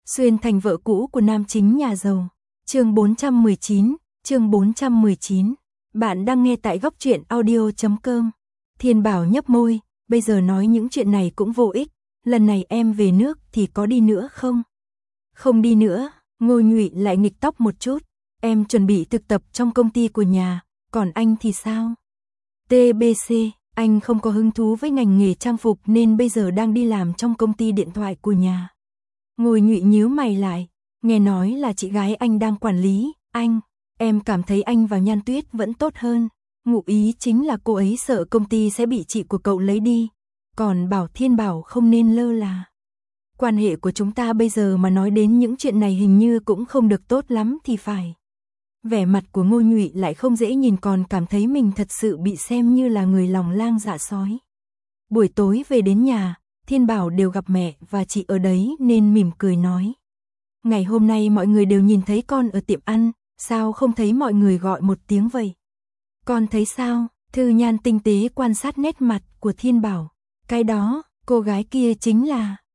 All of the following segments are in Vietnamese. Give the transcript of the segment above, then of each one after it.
Xuyên thành vợ cũ của nam chính nhà giàu. Chương 419. Bạn đang nghe tại góc truyện audio.com. Thiên Bảo nhấp môi, bây giờ nói những chuyện này cũng vô ích, lần này em về nước thì có đi nữa không? Không đi nữa, Ngô Nhụy lại nghịch tóc một chút, em chuẩn bị thực tập trong công ty của nhà, còn anh thì sao? TBC, anh không có hứng thú với ngành nghề trang phục nên bây giờ đang đi làm trong công ty điện thoại của nhà. Ngô Nhụy nhíu mày lại, nghe nói là chị gái anh đang quản lý, em cảm thấy anh và Nhan Tuyết vẫn tốt hơn. Ngụ ý chính là cô ấy sợ công ty sẽ bị chị của cậu lấy đi, còn bảo Thiên Bảo không nên lơ là. Quan hệ của chúng ta bây giờ mà nói đến những chuyện này hình như cũng không được tốt lắm thì phải. Vẻ mặt của Ngô Nhụy lại không dễ nhìn, còn cảm thấy mình thật sự bị xem như là người lòng lang dạ sói. Buổi tối về đến nhà, Thiên Bảo đều gặp mẹ và chị ở đấy nên mỉm cười nói. Ngày hôm nay mọi người đều nhìn thấy con ở tiệm ăn, sao không thấy mọi người gọi một tiếng vậy? Con thấy sao? Thư Nhan tinh tế quan sát nét mặt của Thiên Bảo. Cái đó, cô gái kia chính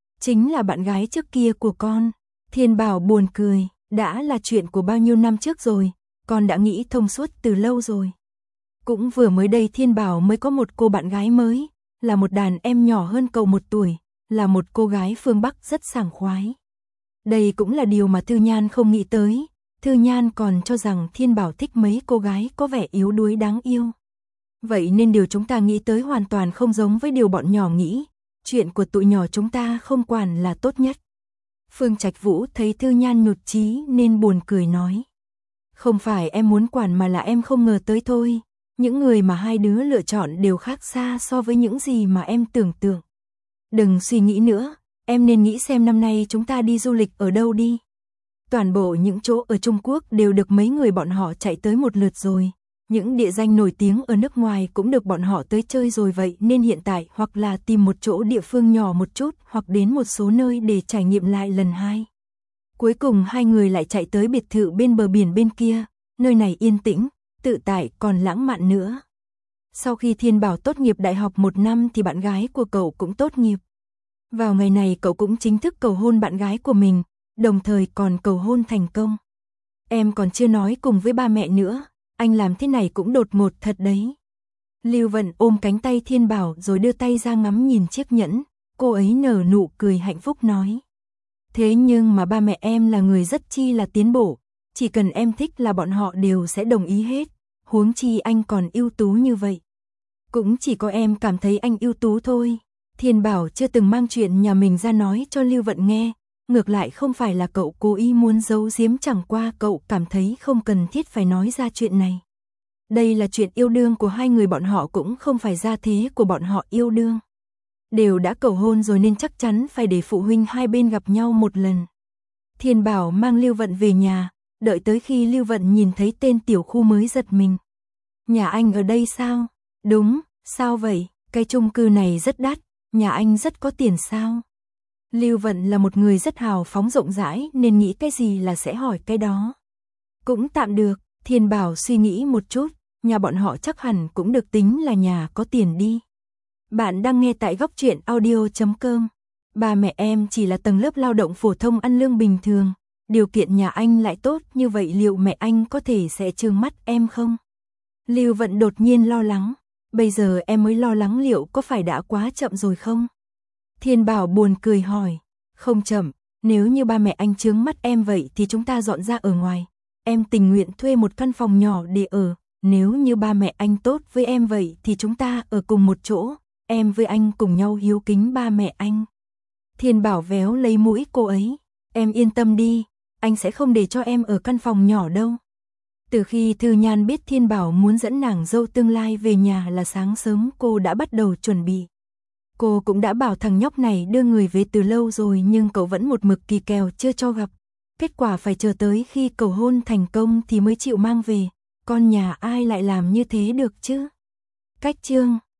là bạn gái trước kia của con. Thiên Bảo buồn cười, đã là chuyện của bao nhiêu năm trước rồi, con đã nghĩ thông suốt từ lâu rồi. Cũng vừa mới đây Thiên Bảo mới có một cô bạn gái mới, là một đàn em nhỏ hơn cậu 1 tuổi, là một cô gái phương Bắc rất sảng khoái. Đây cũng là điều mà Thư Nhan không nghĩ tới, Thư Nhan còn cho rằng Thiên Bảo thích mấy cô gái có vẻ yếu đuối đáng yêu. Vậy nên điều chúng ta nghĩ tới hoàn toàn không giống với điều bọn nhỏ nghĩ, chuyện của tụi nhỏ chúng ta không quản là tốt nhất. Phương Trạch Vũ thấy Thư Nhan nhụt chí nên buồn cười nói. Không phải em muốn quản mà là em không ngờ tới thôi, những người mà hai đứa lựa chọn đều khác xa so với những gì mà em tưởng tượng. Đừng suy nghĩ nữa, em nên nghĩ xem năm nay chúng ta đi du lịch ở đâu đi. Toàn bộ những chỗ ở Trung Quốc đều được mấy người bọn họ chạy tới một lượt rồi. Những địa danh nổi tiếng ở nước ngoài cũng được bọn họ tới chơi rồi, vậy nên hiện tại hoặc là tìm một chỗ địa phương nhỏ một chút hoặc đến một số nơi để trải nghiệm lại lần hai. Cuối cùng hai người lại chạy tới biệt thự bên bờ biển bên kia, nơi này yên tĩnh, tự tại còn lãng mạn nữa. Sau khi Thiên Bảo tốt nghiệp đại học 1 năm thì bạn gái của cậu cũng tốt nghiệp. Vào ngày này cậu cũng chính thức cầu hôn bạn gái của mình, đồng thời còn cầu hôn thành công. Em còn chưa nói cùng với ba mẹ nữa, anh làm thế này cũng đột ngột thật đấy. Lưu Vận ôm cánh tay Thiên Bảo rồi đưa tay ra ngắm nhìn chiếc nhẫn, cô ấy nở nụ cười hạnh phúc nói. Thế nhưng mà ba mẹ em là người rất chi là tiến bộ, chỉ cần em thích là bọn họ đều sẽ đồng ý hết, huống chi anh còn ưu tú như vậy. Cũng chỉ có em cảm thấy anh ưu tú thôi. Thiên Bảo chưa từng mang chuyện nhà mình ra nói cho Lưu Vận nghe, ngược lại không phải là cậu cố ý muốn giấu giếm, chẳng qua cậu cảm thấy không cần thiết phải nói ra chuyện này. Đây là chuyện yêu đương của hai người bọn họ, cũng không phải gia thế của bọn họ yêu đương. Đều đã cầu hôn rồi nên chắc chắn phải để phụ huynh hai bên gặp nhau một lần. Thiên Bảo mang Lưu Vận về nhà, đợi tới khi Lưu Vận nhìn thấy tên tiểu khu mới giật mình. Nhà anh ở đây sao? Đúng, sao vậy? Cái chung cư này rất đắt, nhà anh rất có tiền sao? Lưu Vận là một người rất hào phóng rộng rãi nên nghĩ cái gì là sẽ hỏi cái đó. Cũng tạm được, Thiên Bảo suy nghĩ một chút, nhà bọn họ chắc hẳn cũng được tính là nhà có tiền đi. Bạn đang nghe tại góc truyện audio.com. Ba mẹ em chỉ là tầng lớp lao động phổ thông ăn lương bình thường, điều kiện nhà anh lại tốt như vậy, liệu mẹ anh có thể sẽ trừng mắt em không? Lưu Vận đột nhiên lo lắng, bây giờ em mới lo lắng liệu có phải đã quá chậm rồi không? Thiên Bảo buồn cười hỏi, không chậm, nếu như ba mẹ anh chướng mắt em vậy thì chúng ta dọn ra ở ngoài. Em tình nguyện thuê một căn phòng nhỏ để ở, nếu như ba mẹ anh tốt với em vậy thì chúng ta ở cùng một chỗ, em với anh cùng nhau hiếu kính ba mẹ anh. Thiên Bảo véo lấy mũi cô ấy, em yên tâm đi, anh sẽ không để cho em ở căn phòng nhỏ đâu. Từ khi Thư Nhan biết Thiên Bảo muốn dẫn nàng dâu tương lai về nhà là sáng sớm cô đã bắt đầu chuẩn bị. Cô cũng đã bảo thằng nhóc này đưa người về từ lâu rồi nhưng cậu vẫn một mực kỳ kèo chưa cho gặp. Kết quả phải chờ tới khi cầu hôn thành công thì mới chịu mang về. Con nhà ai lại làm như thế được chứ? Cách chương